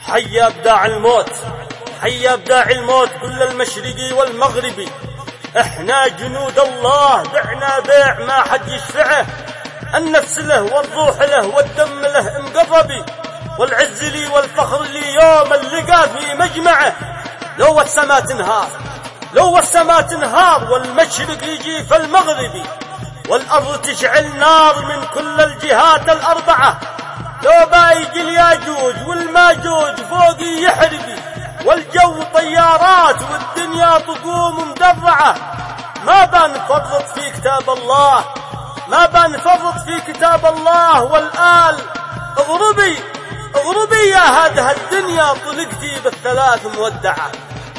حي ابداع الموت، حي ابداع الموت كل المشرقي والمغربي. احنا جنود الله بعنا بيع ما حد يشفعه، النفس له والروح له والدم له انقضبي، والعز لي والفخر لي يوم اللقى في مجمعه. لو السما تنهار، لو السما تنهار والمشرق يجي في المغربي، والأرض تشعل نار من كل الجهات الأربعة. لو بايجي الياجوج والماجوج فوقي يحرقي، والجو طيارات والدنيا طقوم مدرعة. ما بنفرط في كتاب الله، ما بنفرط في كتاب الله. والآل اغربي اغربي يا هذه الدنيا، طلقتي بالثلاث مودعة.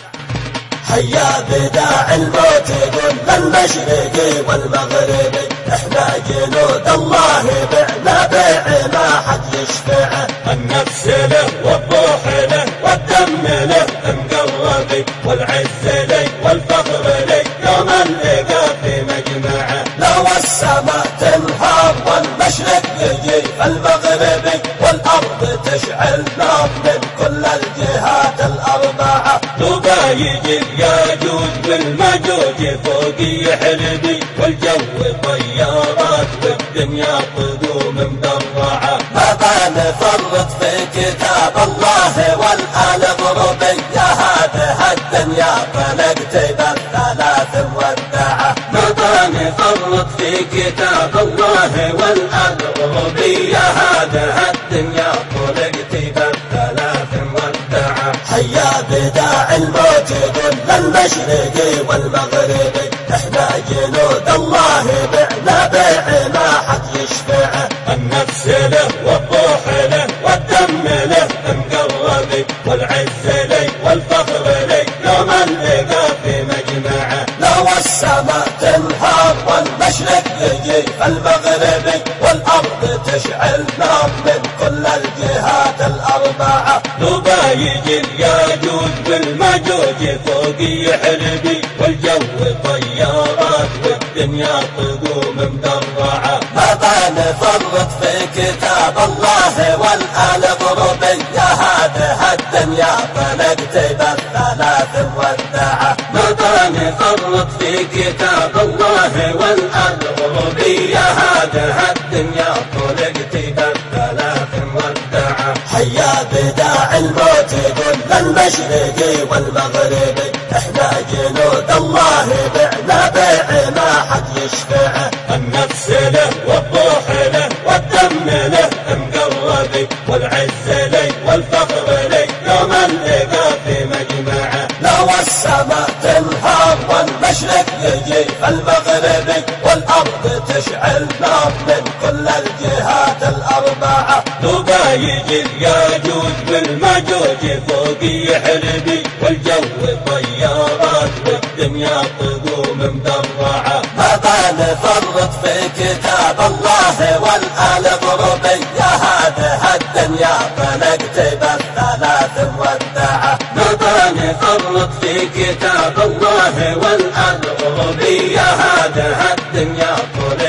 حيا بداع الموت كل المشرقي والمغربي، احنا جنود الله بعنا بيع ما حد يشفعه، النفس له والروح له والدم له مقربي، والعز لي والفخر لي يوم اللقى في مجمعه. لو السما تنهار والمشرق يجي المغربي، والارض تشعل نار من كل الجهات الاربعه. لو بايجي الياجوج والماجوج فوقي يحلبي، والجو طيارات والدنيا طقوم مدرعه. ما بنفرط في كتاب الله والآل اغربي، يا هذه الدنيا طلقتي بالثلاث مودعه. ما بنفرط في كتاب الله والآل اغربي، يا هذه الدنيا طلقتي بالثلاث مودعه. حيا بداع الموت كل المشرقي والمغربي، احنا جنود الله بعنا بيع ما حد يشفعه، النفس له والروح له والدم له مقربي، والعز لي والفخر لي يوم اللقى في مجمعه. لو السما تنهار والمشرق يجي المغربي، والارض تشعل نار من كل الجهات الاربعه. لو بايجي الياجوج والماجوج فوقي يحلبي، والجو طيارات والدنيا طقوم مدرعه. ما بنفرط في كتاب الله والآل اغربي، يا هذه الدنيا طلقتي بالثلاث مودعه. ما بنفرط في كتاب الله والآل اغربي، يا هذه الدنيا طلقتي بالثلاث مودعه. حيا بداع الموت كل المشرقي والمغربي، احنا جنود الله بعنا بيع ما حد يشفعه، النفس له والروح له والدم له مقربي، والعز لي والفخر لي يوم اللقى في مجمعه. لو السما تنهار والمشرق يجي المغربي، والارض تشعل نار من كل الجهات الاربعه. لو بايجي الياجوج والماجوج فوقي يحلبي، والجو طيارات والدنيا طقوم مدرعه. ما بنفرط في كتاب الله والآل اغربي، يا هذه الدنيا طلقتي بالثلاث مودعه. ما بنفرط في كتاب الله والآل اغربي، يا هذه الدنيا طلقتي